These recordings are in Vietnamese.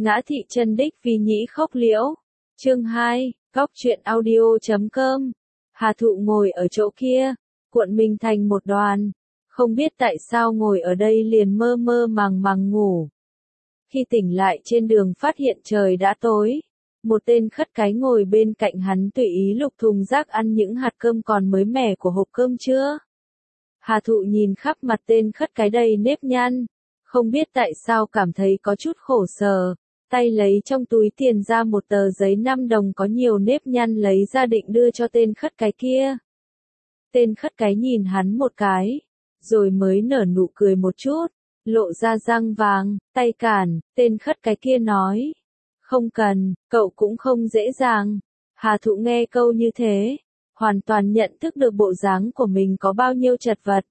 Ngã thị chân đích vì nhĩ khốc liễu. Chương 2, Cóc truyện audio.com. Hà Thụ ngồi ở chỗ kia, cuộn mình thành một đoàn, không biết tại sao ngồi ở đây liền mơ mơ màng màng ngủ. Khi tỉnh lại trên đường phát hiện trời đã tối, một tên khất cái ngồi bên cạnh hắn tùy ý lục thùng rác ăn những hạt cơm còn mới mẻ của hộp cơm trưa. Hà Thụ nhìn khắp mặt tên khất cái đầy nếp nhăn, không biết tại sao cảm thấy có chút khổ sở, tay lấy trong túi tiền ra một tờ giấy 5 đồng có nhiều nếp nhăn lấy ra định đưa cho tên khất cái kia. Tên khất cái nhìn hắn một cái, rồi mới nở nụ cười một chút, lộ ra răng vàng, tay cản, tên khất cái kia nói. Không cần, cậu cũng không dễ dàng. Hà Thụ nghe câu như thế, hoàn toàn nhận thức được bộ dáng của mình có bao nhiêu chật vật.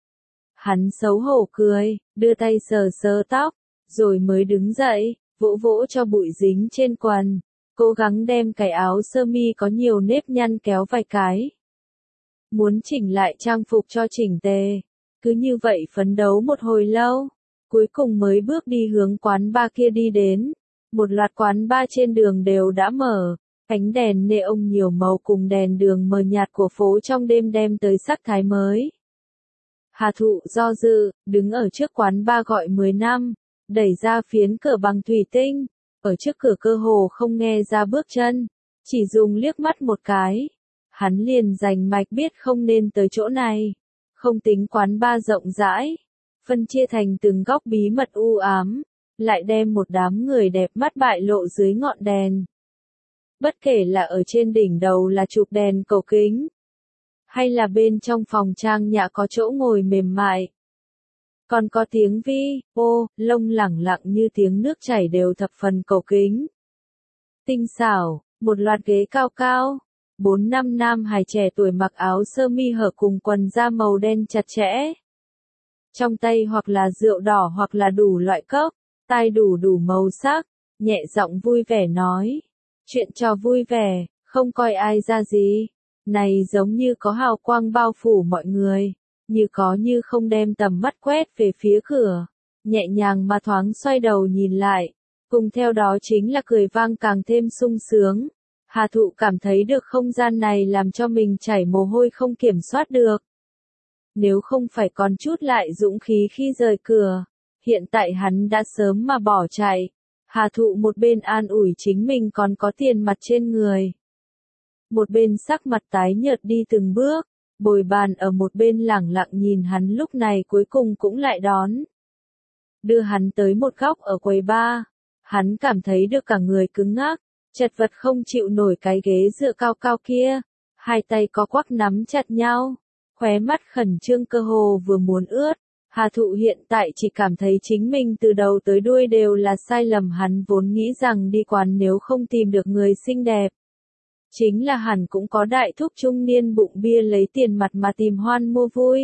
Hắn xấu hổ cười, đưa tay sờ sờ tóc, rồi mới đứng dậy, vỗ vỗ cho bụi dính trên quần, cố gắng đem cái áo sơ mi có nhiều nếp nhăn kéo vài cái. Muốn chỉnh lại trang phục cho chỉnh tề, cứ như vậy phấn đấu một hồi lâu, cuối cùng mới bước đi hướng quán bar kia đi đến. Một loạt quán bar trên đường đều đã mở, ánh đèn neon nhiều màu cùng đèn đường mờ nhạt của phố trong đêm đem tới sắc thái mới. Hà Thụ do dự, đứng ở trước quán bar gọi 10 năm, đẩy ra phiến cửa bằng thủy tinh, ở trước cửa cơ hồ không nghe ra bước chân, chỉ dùng liếc mắt một cái. Hắn liền rành mạch biết không nên tới chỗ này, không tính quán bar rộng rãi, phân chia thành từng góc bí mật u ám, lại đem một đám người đẹp mắt bại lộ dưới ngọn đèn. Bất kể là ở trên đỉnh đầu là chụp đèn cầu kính, hay là bên trong phòng trang nhã có chỗ ngồi mềm mại. Còn có tiếng vi, ô, lông lẳng lặng như tiếng nước chảy đều thập phần cầu kính. Tinh xảo, một loạt ghế cao cao, 4-5 nam hài trẻ tuổi mặc áo sơ mi hở cùng quần da màu đen chặt chẽ. Trong tay hoặc là rượu đỏ hoặc là đủ loại cốc, tai đủ màu sắc, nhẹ giọng vui vẻ nói. Chuyện trò vui vẻ, không coi ai ra gì. Này giống như có hào quang bao phủ mọi người, như có như không đem tầm mắt quét về phía cửa, nhẹ nhàng mà thoáng xoay đầu nhìn lại, cùng theo đó chính là cười vang càng thêm sung sướng. Hà Thụ cảm thấy được không gian này làm cho mình chảy mồ hôi không kiểm soát được. Nếu không phải còn chút lại dũng khí khi rời cửa, hiện tại hắn đã sớm mà bỏ chạy. Hà Thụ một bên an ủi chính mình còn có tiền mặt trên người, một bên sắc mặt tái nhợt đi từng bước. Bồi bàn ở một bên lẳng lặng nhìn hắn lúc này cuối cùng cũng lại đón. Đưa hắn tới một góc ở quầy bar, hắn cảm thấy được cả người cứng ngắc, chật vật không chịu nổi cái ghế dựa cao cao kia, hai tay có quắc nắm chặt nhau, khóe mắt khẩn trương cơ hồ vừa muốn ướt. Hà Thụ hiện tại chỉ cảm thấy chính mình từ đầu tới đuôi đều là sai lầm, hắn vốn nghĩ rằng đi quán nếu không tìm được người xinh đẹp, chính là hẳn cũng có đại thúc trung niên bụng bia lấy tiền mặt mà tìm hoan mua vui.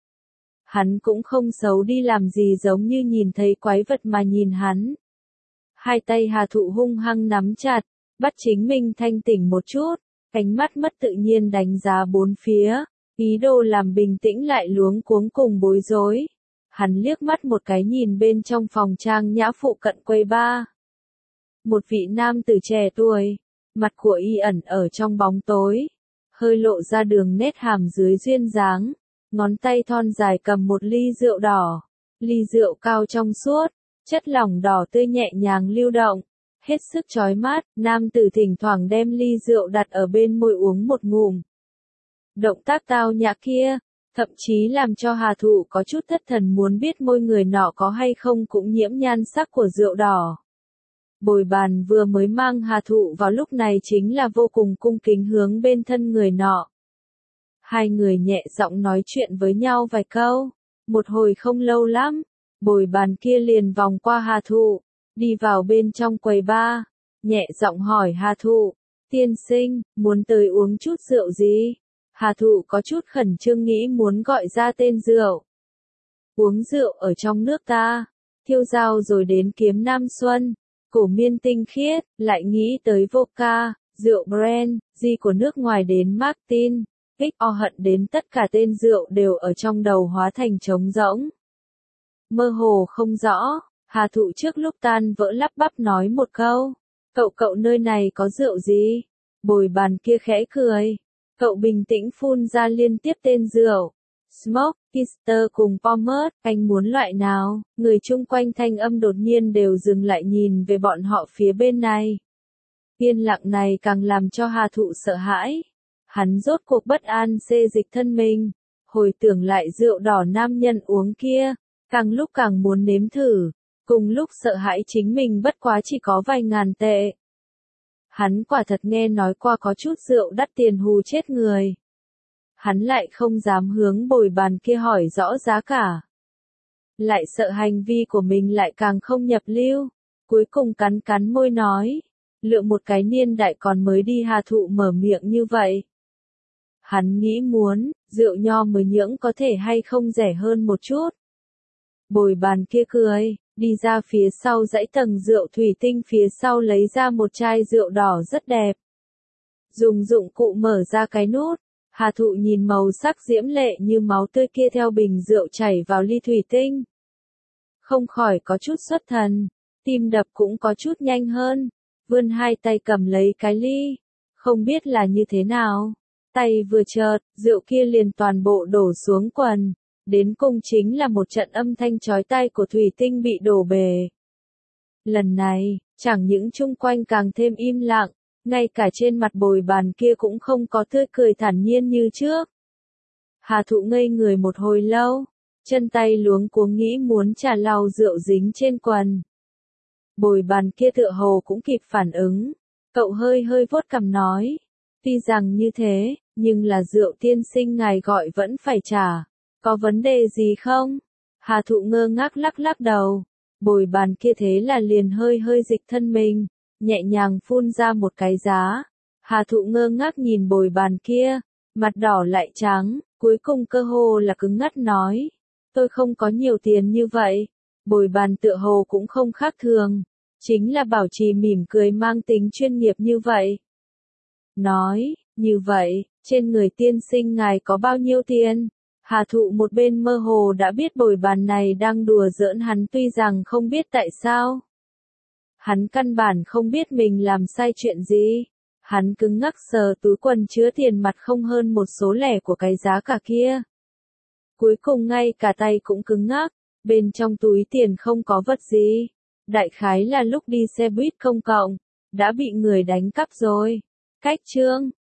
Hắn cũng không xấu đi làm gì giống như nhìn thấy quái vật mà nhìn hắn. Hai tay Hà Thụ hung hăng nắm chặt, bắt chính mình thanh tỉnh một chút, ánh mắt mất tự nhiên đánh giá bốn phía, ý đồ làm bình tĩnh lại luống cuống cùng bối rối. Hắn liếc mắt một cái nhìn bên trong phòng trang nhã phụ cận quầy bar. Một vị nam tử trẻ tuổi, mặt của y ẩn ở trong bóng tối, hơi lộ ra đường nét hàm dưới duyên dáng, ngón tay thon dài cầm một ly rượu đỏ, ly rượu cao trong suốt, chất lỏng đỏ tươi nhẹ nhàng lưu động, hết sức chói mắt. Nam tử thỉnh thoảng đem ly rượu đặt ở bên môi uống một ngụm. Động tác tao nhã kia, thậm chí làm cho Hà Thụ có chút thất thần muốn biết môi người nọ có hay không cũng nhiễm nhan sắc của rượu đỏ. Bồi bàn vừa mới mang Hà Thụ vào lúc này chính là vô cùng cung kính hướng bên thân người nọ. Hai người nhẹ giọng nói chuyện với nhau vài câu, một hồi không lâu lắm, bồi bàn kia liền vòng qua Hà Thụ, đi vào bên trong quầy bar, nhẹ giọng hỏi Hà Thụ, tiên sinh, muốn tới uống chút rượu gì? Hà Thụ có chút khẩn trương nghĩ muốn gọi ra tên rượu. Uống rượu ở trong nước ta, Thiêu Dao rồi đến Kiếm Nam Xuân, Cổ Miên tinh khiết, lại nghĩ tới vodka, rượu brand, gì của nước ngoài đến Martin, XO hận đến tất cả tên rượu đều ở trong đầu hóa thành trống rỗng. Mơ hồ không rõ, Hà Thụ trước lúc tan vỡ lắp bắp nói một câu. Cậu nơi này có rượu gì? Bồi bàn kia khẽ cười. Cậu bình tĩnh phun ra liên tiếp tên rượu. Smoke, Kister cùng Pommes, anh muốn loại nào? Người chung quanh thanh âm đột nhiên đều dừng lại nhìn về bọn họ phía bên này. Yên lặng này càng làm cho Hà Thụ sợ hãi. Hắn rốt cuộc bất an xê dịch thân mình. Hồi tưởng lại rượu đỏ nam nhân uống kia. Càng lúc càng muốn nếm thử. Cùng lúc sợ hãi chính mình bất quá chỉ có vài ngàn tệ. Hắn quả thật nghe nói qua có chút rượu đắt tiền hù chết người. Hắn lại không dám hướng bồi bàn kia hỏi rõ giá cả. Lại sợ hành vi của mình lại càng không nhập lưu. Cuối cùng cắn cắn môi nói. Lựa một cái niên đại còn mới đi. Hà Thụ mở miệng như vậy. Hắn nghĩ muốn, rượu nho mới nhưỡng có thể hay không rẻ hơn một chút. Bồi bàn kia cười, đi ra phía sau dãy tầng rượu thủy tinh phía sau lấy ra một chai rượu đỏ rất đẹp. Dùng dụng cụ mở ra cái nút. Hà Thụ nhìn màu sắc diễm lệ như máu tươi kia theo bình rượu chảy vào ly thủy tinh. Không khỏi có chút xuất thần, tim đập cũng có chút nhanh hơn, vươn hai tay cầm lấy cái ly, không biết là như thế nào. Tay vừa chợt, rượu kia liền toàn bộ đổ xuống quần, đến cùng chính là một trận âm thanh chói tai của thủy tinh bị đổ bể. Lần này, chẳng những chung quanh càng thêm im lặng, ngay cả trên mặt bồi bàn kia cũng không có tươi cười thản nhiên như trước. Hà Thụ ngây người một hồi lâu, chân tay luống cuống nghĩ muốn trà lau rượu dính trên quần. Bồi bàn kia tựa hồ cũng kịp phản ứng, cậu hơi vuốt cằm nói, tuy rằng như thế, nhưng là rượu tiên sinh ngài gọi vẫn phải trả, có vấn đề gì không? Hà Thụ ngơ ngác lắc đầu, bồi bàn kia thế là liền hơi dịch thân mình, nhẹ nhàng phun ra một cái giá. Hà Thụ ngơ ngác nhìn bồi bàn kia, mặt đỏ lại trắng, cuối cùng cơ hồ là cứng ngắt nói, tôi không có nhiều tiền như vậy. Bồi bàn tựa hồ cũng không khác thường, chính là bảo trì mỉm cười mang tính chuyên nghiệp như vậy. Nói, như vậy, trên người tiên sinh ngài có bao nhiêu tiền? Hà Thụ một bên mơ hồ đã biết bồi bàn này đang đùa giỡn hắn tuy rằng không biết tại sao. Hắn căn bản không biết mình làm sai chuyện gì. Hắn cứng ngắc sờ túi quần chứa tiền mặt không hơn một số lẻ của cái giá cả kia. Cuối cùng ngay cả tay cũng cứng ngắc, bên trong túi tiền không có vật gì. Đại khái là lúc đi xe buýt công cộng, đã bị người đánh cắp rồi. Cách chương